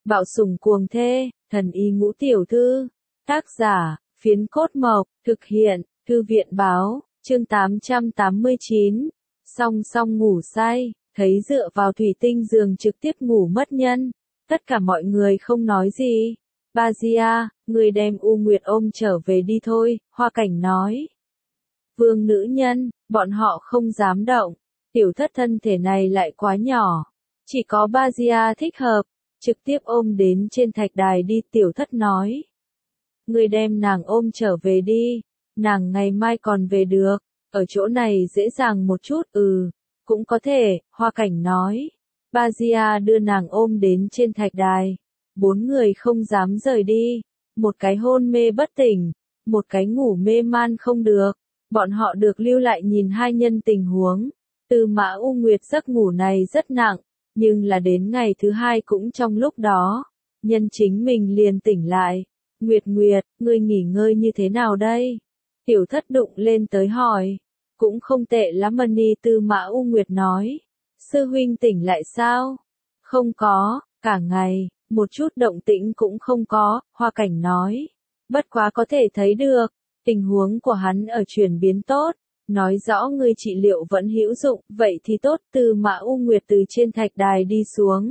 Bạo sủng cuồng thê, thần y ngũ tiểu thư. Tác giả, Phiến Cốt Mộc, thực hiện, Thư viện báo, chương 889. Song song ngủ say, thấy dựa vào thủy tinh giường trực tiếp ngủ mất nhân. Tất cả mọi người không nói gì. Ba Gia, người đem U Nguyệt ôm trở về đi thôi, Hoa Cảnh nói. Vương nữ nhân, bọn họ không dám động. Tiểu thất thân thể này lại quá nhỏ. Chỉ có Ba Gia thích hợp. Trực tiếp ôm đến trên thạch đài đi, tiểu thất nói. Người đem nàng ôm trở về đi. Nàng ngày mai còn về được. Ở chỗ này dễ dàng một chút, cũng có thể, Hoa Cảnh nói. Ba Gia đưa nàng ôm đến trên thạch đài. 4 người không dám rời đi. Một cái hôn mê bất tỉnh, một cái ngủ mê man không được. Bọn họ được lưu lại nhìn hai nhân tình huống. Tư Mã U Nguyệt giấc ngủ này rất nặng, nhưng là đến ngày thứ hai cũng trong lúc đó, nhân chính mình liền tỉnh lại. Nguyệt Nguyệt, ngươi nghỉ ngơi như thế nào đây? Tiểu thất đụng lên tới hỏi. Cũng không tệ lắm Mani, Tư Mã U Nguyệt nói. Sư huynh tỉnh lại sao? Không có, cả ngày, một chút động tĩnh cũng không có, Hoa Cảnh nói. Bất quá có thể thấy được, tình huống của hắn ở chuyển biến tốt. Nói rõ ngươi trị liệu vẫn hữu dụng, vậy thì tốt. Tư Mã U Nguyệt từ trên thạch đài đi xuống.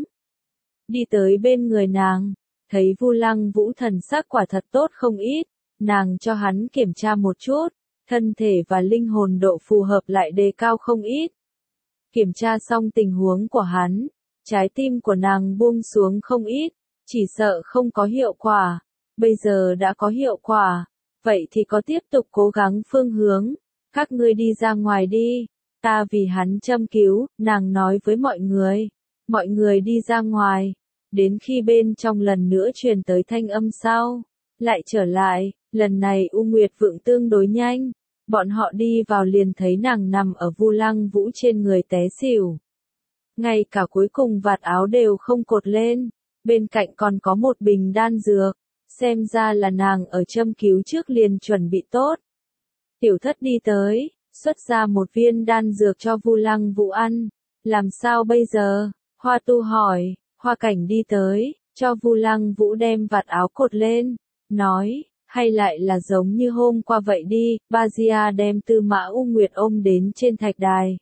Đi tới bên người nàng, thấy Vu Lăng Vũ thần sắc quả thật tốt không ít, nàng cho hắn kiểm tra một chút, thân thể và linh hồn độ phù hợp lại đề cao không ít. Kiểm tra xong tình huống của hắn, trái tim của nàng buông xuống không ít, chỉ sợ không có hiệu quả, bây giờ đã có hiệu quả, vậy thì có tiếp tục cố gắng phương hướng. Các ngươi đi ra ngoài đi, ta vì hắn châm cứu, nàng nói với mọi người. Mọi người đi ra ngoài, đến khi bên trong lần nữa truyền tới thanh âm sau, lại trở lại, lần này U Nguyệt vượng tương đối nhanh. Bọn họ đi vào liền thấy nàng nằm ở Vu Lăng Vũ trên người té xỉu. Ngay cả cuối cùng vạt áo đều không cột lên, bên cạnh còn có một bình đan dược, xem ra là nàng ở châm cứu trước liền chuẩn bị tốt. Tiểu thất đi tới, xuất ra một viên đan dược cho Vu Lăng Vũ ăn. Làm sao bây giờ? Hoa Tu hỏi. Hoa Cảnh đi tới, cho Vu Lăng Vũ đem vạt áo cột lên, nói, hay lại là giống như hôm qua vậy đi. Ba Gia đem Tư Mã U Nguyệt ôm đến trên thạch đài.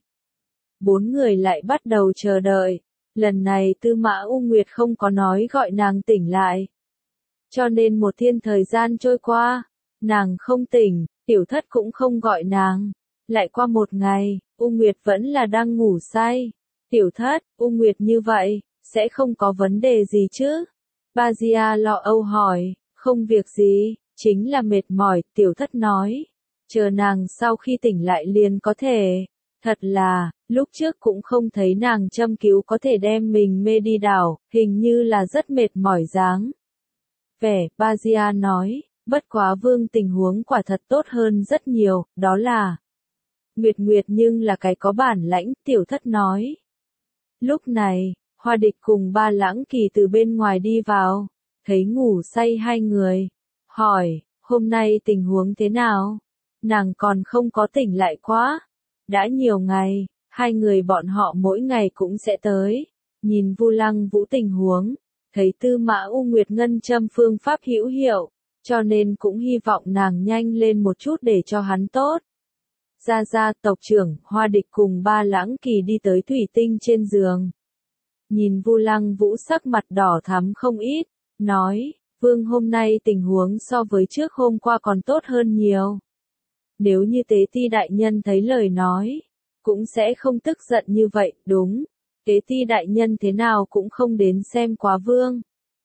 4 người lại bắt đầu chờ đợi. Lần này Tư Mã U Nguyệt không có nói gọi nàng tỉnh lại. Cho nên một thiên thời gian trôi qua, nàng không tỉnh. Tiểu thất cũng không gọi nàng. Lại qua một ngày, U Nguyệt vẫn là đang ngủ say. Tiểu thất, U Nguyệt như vậy, sẽ không có vấn đề gì chứ? Ba Gia lo âu hỏi. Không việc gì, chính là mệt mỏi, tiểu thất nói. Chờ nàng sau khi tỉnh lại liền có thể. Thật là, lúc trước cũng không thấy nàng châm cứu có thể đem mình mê đi đảo, hình như là rất mệt mỏi dáng vẻ. Ba Gia nói. Bất quá Vương tình huống quả thật tốt hơn rất nhiều, đó là Nguyệt Nguyệt nhưng là cái có bản lãnh, tiểu thất nói. Lúc này, Hoa Địch cùng Ba Lãng Kỳ từ bên ngoài đi vào, thấy ngủ say hai người, hỏi, hôm nay tình huống thế nào? Nàng còn không có tỉnh lại quá. Đã nhiều ngày, hai người bọn họ mỗi ngày cũng sẽ tới, nhìn Vu Lăng Vũ tình huống, thấy Tư Mã U Nguyệt ngân châm phương pháp hữu hiệu. Cho nên cũng hy vọng nàng nhanh lên một chút để cho hắn tốt. Gia tộc trưởng, Hoa Địch cùng Ba Lãng Kỳ đi tới thủy tinh trên giường. Nhìn Vu Lăng Vũ sắc mặt đỏ thắm không ít, nói, Vương hôm nay tình huống so với trước hôm qua còn tốt hơn nhiều. Nếu như Tế Ti đại nhân thấy lời nói, cũng sẽ không tức giận như vậy, đúng. Tế Ti đại nhân thế nào cũng không đến xem quá Vương.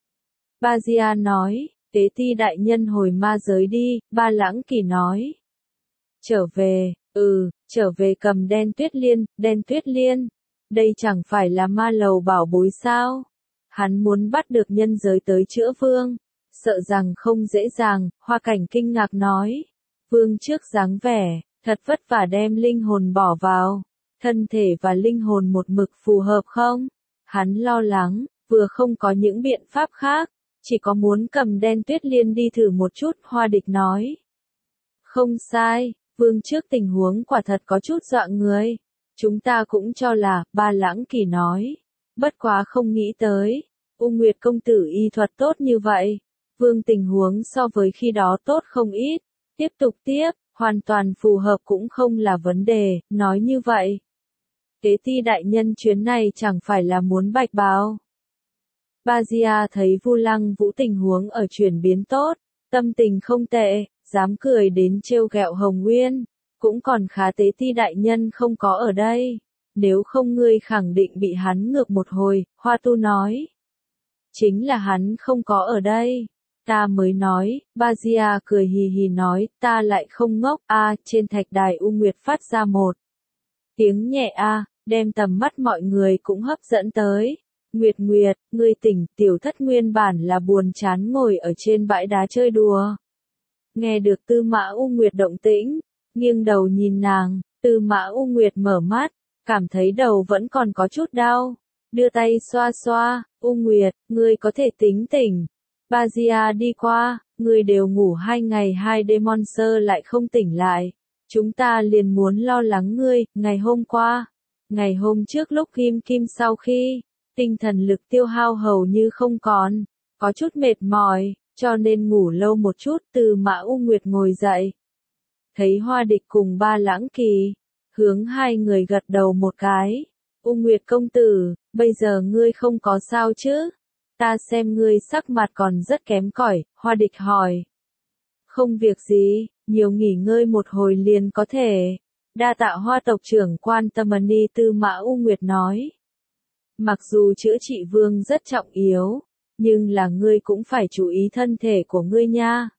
Ba Gia nói. Tế Ti đại nhân hồi ma giới đi, Ba Lãng Kỳ nói. Trở về, trở về cầm đen tuyết liên. Đây chẳng phải là ma lầu bảo bối sao? Hắn muốn bắt được nhân giới tới chữa Vương. Sợ rằng không dễ dàng, Hoa Cảnh kinh ngạc nói. Vương trước dáng vẻ, thật vất vả đem linh hồn bỏ vào. Thân thể và linh hồn một mực phù hợp không? Hắn lo lắng, vừa không có những biện pháp khác. Chỉ có muốn cầm đen tuyết liên đi thử một chút, Hoa Địch nói. Không sai, Vương trước tình huống quả thật có chút dọa người. Chúng ta cũng cho là, Ba Lãng Kỳ nói. Bất quá không nghĩ tới. U Nguyệt công tử y thuật tốt như vậy. Vương tình huống so với khi đó tốt không ít. Tiếp tục tiếp, hoàn toàn phù hợp cũng không là vấn đề, nói như vậy. Tế ti đại nhân chuyến này chẳng phải là muốn bạch báo. Ba Gia thấy Vu Lăng Vũ tình huống ở chuyển biến tốt, tâm tình không tệ, dám cười đến trêu ghẹo Hồng Nguyên, cũng còn khá tế ti đại nhân không có ở đây, nếu không ngươi khẳng định bị hắn ngược một hồi, Hoa Tu nói. Chính là hắn không có ở đây, ta mới nói, Ba Gia cười hì hì nói, ta lại không ngốc, trên thạch đài U Nguyệt phát ra một tiếng nhẹ đem tầm mắt mọi người cũng hấp dẫn tới. Nguyệt Nguyệt, ngươi tỉnh, tiểu thất nguyên bản là buồn chán ngồi ở trên bãi đá chơi đùa. Nghe được Tư Mã U Nguyệt động tĩnh, nghiêng đầu nhìn nàng, Tư Mã U Nguyệt mở mắt, cảm thấy đầu vẫn còn có chút đau, đưa tay xoa xoa, U Nguyệt, ngươi có thể tính tỉnh. Ba Gia đi qua, ngươi đều ngủ 2 ngày 2 đêm Monster lại không tỉnh lại. Chúng ta liền muốn lo lắng ngươi, ngày hôm trước lúc Kim Kim sau khi, tinh thần lực tiêu hao hầu như không còn, có chút mệt mỏi, cho nên ngủ lâu một chút. Từ Mã U Nguyệt ngồi dậy, thấy Hoa Địch cùng Ba Lãng Kỳ, hướng hai người gật đầu một cái. U Nguyệt công tử, bây giờ ngươi không có sao chứ? Ta xem ngươi sắc mặt còn rất kém cỏi, Hoa Địch hỏi. Không việc gì, nhiều nghỉ ngơi một hồi liền có thể. Đa tạ Hoa tộc trưởng quan tâm đi. Tư Mã U Nguyệt nói. Mặc dù chữa trị vương rất trọng yếu, nhưng là ngươi cũng phải chú ý thân thể của ngươi nha.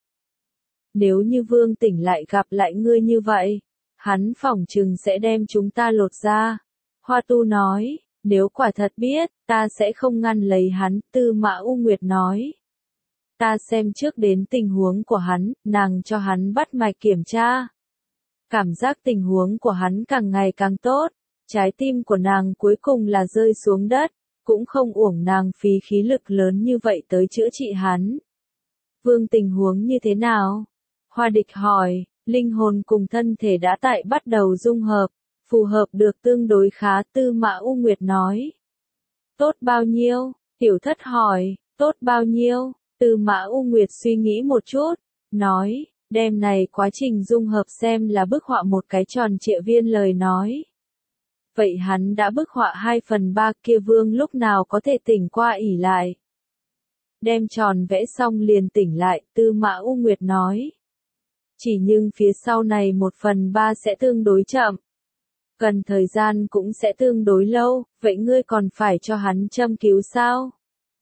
Nếu như vương tỉnh lại gặp lại ngươi như vậy, hắn phỏng chừng sẽ đem chúng ta lột ra. Hoa Tu nói, nếu quả thật biết, ta sẽ không ngăn lấy hắn. Tư Mã U Nguyệt nói. Ta xem trước đến tình huống của hắn, nàng cho hắn bắt mạch kiểm tra. Cảm giác tình huống của hắn càng ngày càng tốt, trái tim của nàng cuối cùng là rơi xuống đất, cũng không uổng nàng phí khí lực lớn như vậy tới chữa trị hắn. Vương tình huống như thế nào? Hoa Địch hỏi, linh hồn cùng thân thể đã tại bắt đầu dung hợp, phù hợp được tương đối khá. Tư Mã U Nguyệt nói. Tốt bao nhiêu? Tiểu Thất hỏi, tốt bao nhiêu? Tư Mã U Nguyệt suy nghĩ một chút, nói, đêm này quá trình dung hợp xem là bức họa một cái tròn trịa viên lời nói. Vậy hắn đã bức họa 2/3 kia vương lúc nào có thể tỉnh qua ỉ lại. Đem tròn vẽ xong liền tỉnh lại, Tư Mã U Nguyệt nói. Chỉ nhưng phía sau này 1/3 sẽ tương đối chậm. Cần thời gian cũng sẽ tương đối lâu, vậy ngươi còn phải cho hắn châm cứu sao?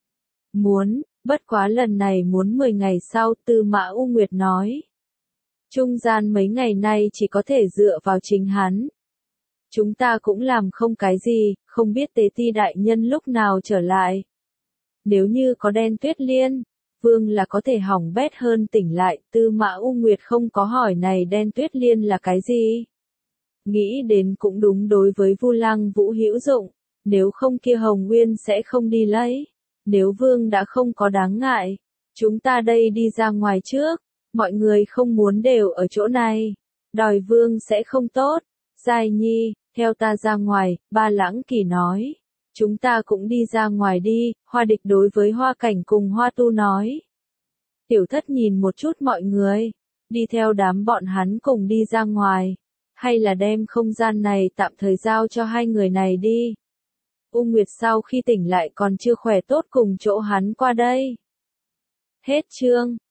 Muốn, bất quá lần này muốn 10 ngày sau. Tư Mã U Nguyệt nói. Trung gian mấy ngày nay chỉ có thể dựa vào chính hắn. Chúng ta cũng làm không cái gì, không biết Tế Ti đại nhân lúc nào trở lại. Nếu như có Đen Tuyết Liên, vương là có thể hỏng bét hơn tỉnh lại. Tư Mã U Nguyệt không có hỏi này Đen Tuyết Liên là cái gì. Nghĩ đến cũng đúng, đối với Vu Lăng Vũ hữu dụng, nếu không kia Hồng Nguyên sẽ không đi lấy. Nếu vương đã không có đáng ngại, chúng ta đây đi ra ngoài trước, mọi người không muốn đều ở chỗ này, đòi vương sẽ không tốt. Giai Nhi, theo ta ra ngoài. Ba Lãng Kỳ nói. Chúng ta cũng đi ra ngoài đi. Hoa Địch đối với Hoa Cảnh cùng Hoa Tu nói. Tiểu Thất nhìn một chút mọi người, đi theo đám bọn hắn cùng đi ra ngoài, hay là đem không gian này tạm thời giao cho hai người này đi. U Nguyệt sau khi tỉnh lại còn chưa khỏe tốt, cùng chỗ hắn qua đây. Hết chương.